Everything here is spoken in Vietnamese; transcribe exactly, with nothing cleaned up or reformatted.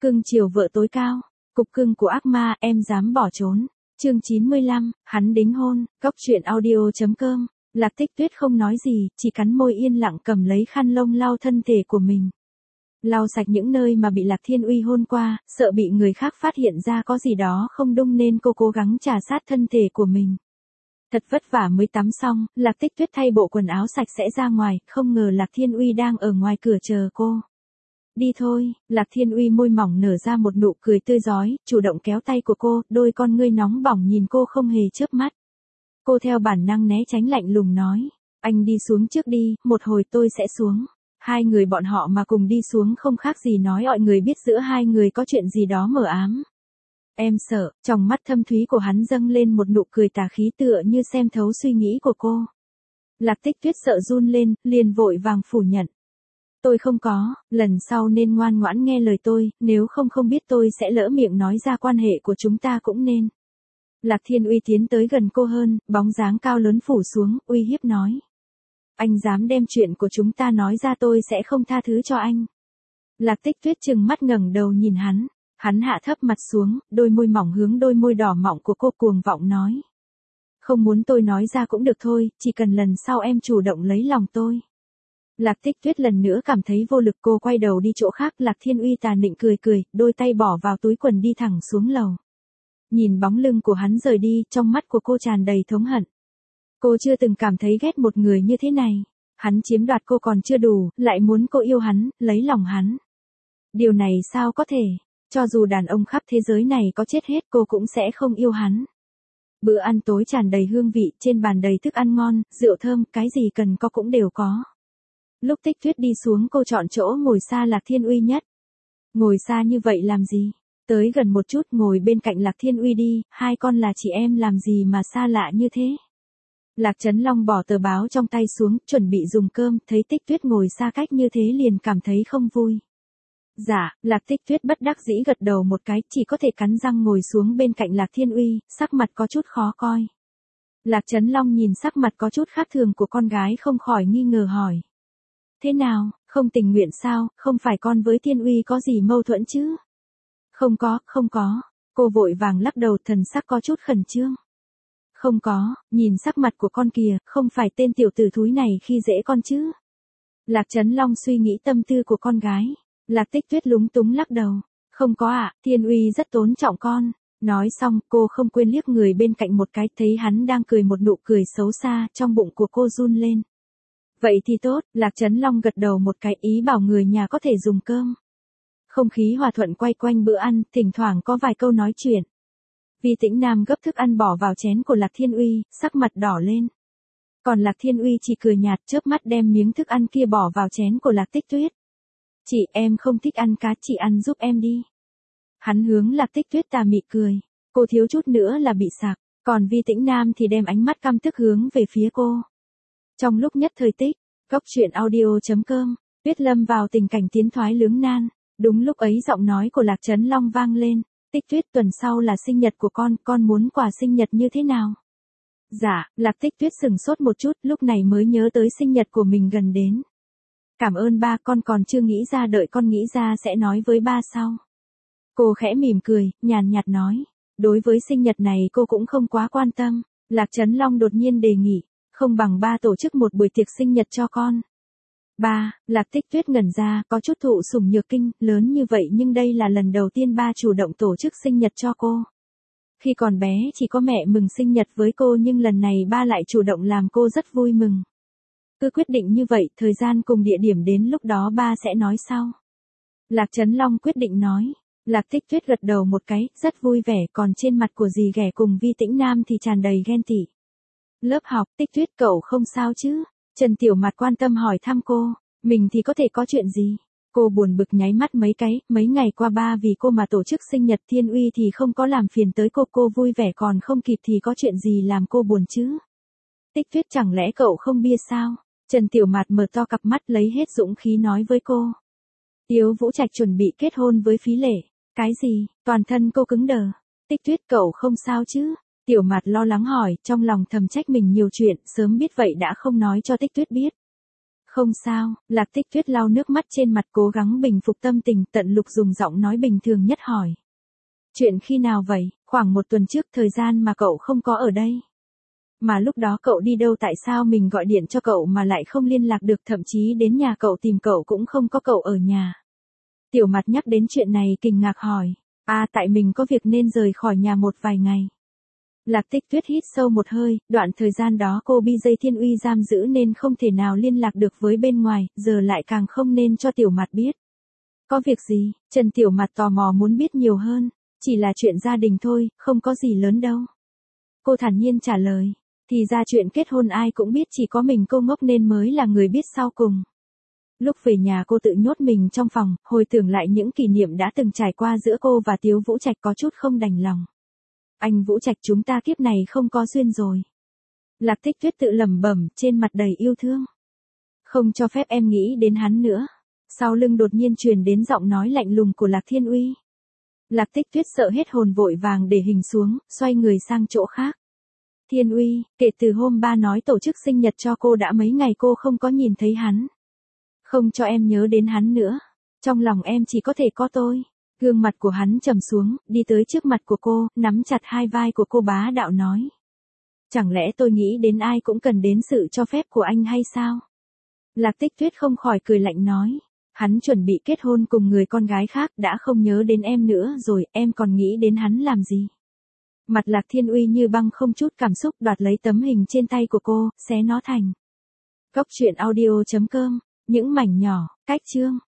Cưng chiều vợ tối cao. Cục cưng của ác ma, em dám bỏ trốn. Chương chín mươi lăm, hắn đính hôn. Góc truyện audio chấm com. Lạc Tích Tuyết không nói gì, chỉ cắn môi yên lặng cầm lấy khăn lông lau thân thể của mình. Lau sạch những nơi mà bị Lạc Thiên Uy hôn qua, sợ bị người khác phát hiện ra có gì đó không đúng nên cô cố gắng trà sát thân thể của mình. Thật vất vả mới tắm xong, Lạc Tích Tuyết thay bộ quần áo sạch sẽ ra ngoài, không ngờ Lạc Thiên Uy đang ở ngoài cửa chờ cô. Đi thôi, Lạc Thiên Uy môi mỏng nở ra một nụ cười tươi rói, chủ động kéo tay của cô, đôi con ngươi nóng bỏng nhìn cô không hề chớp mắt. Cô theo bản năng né tránh lạnh lùng nói, anh đi xuống trước đi, một hồi tôi sẽ xuống. Hai người bọn họ mà cùng đi xuống không khác gì nói mọi người biết giữa hai người có chuyện gì đó mờ ám. Em sợ, trong mắt thâm thúy của hắn dâng lên một nụ cười tà khí tựa như xem thấu suy nghĩ của cô. Lạc Tích Tuyết sợ run lên, liền vội vàng phủ nhận. Tôi không có, lần sau nên ngoan ngoãn nghe lời tôi, nếu không không biết tôi sẽ lỡ miệng nói ra quan hệ của chúng ta cũng nên. Lạc Thiên Uy tiến tới gần cô hơn, bóng dáng cao lớn phủ xuống, uy hiếp nói. Anh dám đem chuyện của chúng ta nói ra tôi sẽ không tha thứ cho anh. Lạc Tích Tuyết trừng mắt ngẩng đầu nhìn hắn, hắn hạ thấp mặt xuống, đôi môi mỏng hướng đôi môi đỏ mọng của cô cuồng vọng nói. Không muốn tôi nói ra cũng được thôi, chỉ cần lần sau em chủ động lấy lòng tôi. Lạc Tích Tuyết lần nữa cảm thấy vô lực, cô quay đầu đi chỗ khác. Lạc Thiên Uy tà nịnh cười cười, đôi tay bỏ vào túi quần đi thẳng xuống lầu. Nhìn bóng lưng của hắn rời đi, trong mắt của cô tràn đầy thống hận. Cô chưa từng cảm thấy ghét một người như thế này. Hắn chiếm đoạt cô còn chưa đủ, lại muốn cô yêu hắn, lấy lòng hắn. Điều này sao có thể, cho dù đàn ông khắp thế giới này có chết hết cô cũng sẽ không yêu hắn. Bữa ăn tối tràn đầy hương vị, trên bàn đầy thức ăn ngon, rượu thơm, cái gì cần có cũng đều có. Lúc Tích Tuyết đi xuống cô chọn chỗ ngồi xa Lạc Thiên Uy nhất. Ngồi xa như vậy làm gì? Tới gần một chút ngồi bên cạnh Lạc Thiên Uy đi, hai con là chị em làm gì mà xa lạ như thế? Lạc Trấn Long bỏ tờ báo trong tay xuống, chuẩn bị dùng cơm, thấy Tích Tuyết ngồi xa cách như thế liền cảm thấy không vui. Dạ, Lạc Tích Tuyết bất đắc dĩ gật đầu một cái, chỉ có thể cắn răng ngồi xuống bên cạnh Lạc Thiên Uy, sắc mặt có chút khó coi. Lạc Trấn Long nhìn sắc mặt có chút khác thường của con gái không khỏi nghi ngờ hỏi. Thế nào, không tình nguyện sao, không phải con với Thiên Uy có gì mâu thuẫn chứ? Không có, không có, cô vội vàng lắc đầu, thần sắc có chút khẩn trương. Không có, nhìn sắc mặt của con kìa, không phải tên tiểu tử thúi này khi dễ con chứ? Lạc Trấn Long suy nghĩ tâm tư của con gái. Lạc Tích Tuyết lúng túng lắc đầu. Không có ạ, à, Thiên Uy rất tôn trọng con. Nói xong, cô không quên liếc người bên cạnh một cái, thấy hắn đang cười một nụ cười xấu xa, trong bụng của cô run lên. Vậy thì tốt, Lạc Trấn Long gật đầu một cái, ý bảo người nhà có thể dùng cơm. Không khí hòa thuận quay quanh bữa ăn, thỉnh thoảng có vài câu nói chuyện. Vi Tĩnh Nam gấp thức ăn bỏ vào chén của Lạc Thiên Uy, sắc mặt đỏ lên. Còn Lạc Thiên Uy chỉ cười nhạt, chớp mắt đem miếng thức ăn kia bỏ vào chén của Lạc Tích Tuyết. Chị, em không thích ăn cá, chị ăn giúp em đi. Hắn hướng Lạc Tích Tuyết tà mị cười, cô thiếu chút nữa là bị sặc, còn Vi Tĩnh Nam thì đem ánh mắt căm tức hướng về phía cô. Trong lúc nhất thời tích, góc truyện audio chấm com, Tuyết lâm vào tình cảnh tiến thoái lưỡng nan. Đúng lúc ấy giọng nói của Lạc Trấn Long vang lên. Tích Tuyết, tuần sau là sinh nhật của con, con muốn quà sinh nhật như thế nào? Dạ, Lạc Tích Tuyết sừng sốt một chút, lúc này mới nhớ tới sinh nhật của mình gần đến. Cảm ơn ba, con còn chưa nghĩ ra, đợi con nghĩ ra sẽ nói với ba sau. Cô khẽ mỉm cười, nhàn nhạt nói. Đối với sinh nhật này cô cũng không quá quan tâm. Lạc Trấn Long đột nhiên đề nghị, không bằng ba tổ chức một buổi tiệc sinh nhật cho con. Ba, Lạc Tích Tuyết ngẩn ra, có chút thụ sủng nhược kinh, lớn như vậy nhưng đây là lần đầu tiên ba chủ động tổ chức sinh nhật cho cô. Khi còn bé chỉ có mẹ mừng sinh nhật với cô nhưng lần này ba lại chủ động làm cô rất vui mừng. Cứ quyết định như vậy, thời gian cùng địa điểm đến lúc đó ba sẽ nói sau. Lạc Trấn Long quyết định nói. Lạc Tích Tuyết gật đầu một cái, rất vui vẻ, còn trên mặt của dì ghẻ cùng Vi Tĩnh Nam thì tràn đầy ghen tị. Lớp học, Tích Tuyết cậu không sao chứ? Trần Tiểu Mạt quan tâm hỏi thăm cô, mình thì có thể có chuyện gì? Cô buồn bực nháy mắt mấy cái, mấy ngày qua ba vì cô mà tổ chức sinh nhật, Thiên Uy thì không có làm phiền tới cô, cô vui vẻ còn không kịp thì có chuyện gì làm cô buồn chứ? Tích Tuyết, chẳng lẽ cậu không bia sao? Trần Tiểu Mạt mở to cặp mắt lấy hết dũng khí nói với cô. Tiếu Vũ Trạch chuẩn bị kết hôn với Phí Lệ. Cái gì? Toàn thân cô cứng đờ. Tích Tuyết, cậu không sao chứ? Tiểu Mạt lo lắng hỏi, trong lòng thầm trách mình nhiều chuyện, sớm biết vậy đã không nói cho Tích Tuyết biết. Không sao, Lạc Tích Tuyết lau nước mắt trên mặt cố gắng bình phục tâm tình, Tận Lục dùng giọng nói bình thường nhất hỏi. Chuyện khi nào vậy, khoảng một tuần trước, thời gian mà cậu không có ở đây. Mà lúc đó cậu đi đâu, tại sao mình gọi điện cho cậu mà lại không liên lạc được, thậm chí đến nhà cậu tìm cậu cũng không có cậu ở nhà. Tiểu Mặt nhắc đến chuyện này kinh ngạc hỏi. À, tại mình có việc nên rời khỏi nhà một vài ngày. Lạc Tích Tuyết hít sâu một hơi, đoạn thời gian đó cô bị Dây Thiên Uy giam giữ nên không thể nào liên lạc được với bên ngoài, giờ lại càng không nên cho Tiểu Mặt biết. Có việc gì? Trần Tiểu Mặt tò mò muốn biết nhiều hơn. Chỉ là chuyện gia đình thôi, không có gì lớn đâu. Cô thản nhiên trả lời. Thì ra chuyện kết hôn ai cũng biết, chỉ có mình cô ngốc nên mới là người biết sau cùng. Lúc về nhà cô tự nhốt mình trong phòng, hồi tưởng lại những kỷ niệm đã từng trải qua giữa cô và Tiếu Vũ Trạch có chút không đành lòng. Anh Vũ Trạch, chúng ta kiếp này không có duyên rồi. Lạc Tích Tuyết tự lẩm bẩm, trên mặt đầy yêu thương. Không cho phép em nghĩ đến hắn nữa. Sau lưng đột nhiên truyền đến giọng nói lạnh lùng của Lạc Thiên Uy. Lạc Tích Tuyết sợ hết hồn, vội vàng để hình xuống, xoay người sang chỗ khác. Thiên Uy, kể từ hôm ba nói tổ chức sinh nhật cho cô đã mấy ngày cô không có nhìn thấy hắn. Không cho em nhớ đến hắn nữa. Trong lòng em chỉ có thể có tôi. Gương mặt của hắn trầm xuống, đi tới trước mặt của cô, nắm chặt hai vai của cô bá đạo nói. Chẳng lẽ tôi nghĩ đến ai cũng cần đến sự cho phép của anh hay sao? Lạc Tích Tuyết không khỏi cười lạnh nói. Hắn chuẩn bị kết hôn cùng người con gái khác, đã không nhớ đến em nữa rồi, em còn nghĩ đến hắn làm gì? Mặt Lạc Thiên Uy như băng, không chút cảm xúc, đoạt lấy tấm hình trên tay của cô, xé nó thành. Cốc truyện audio chấm com, những mảnh nhỏ, cách chương.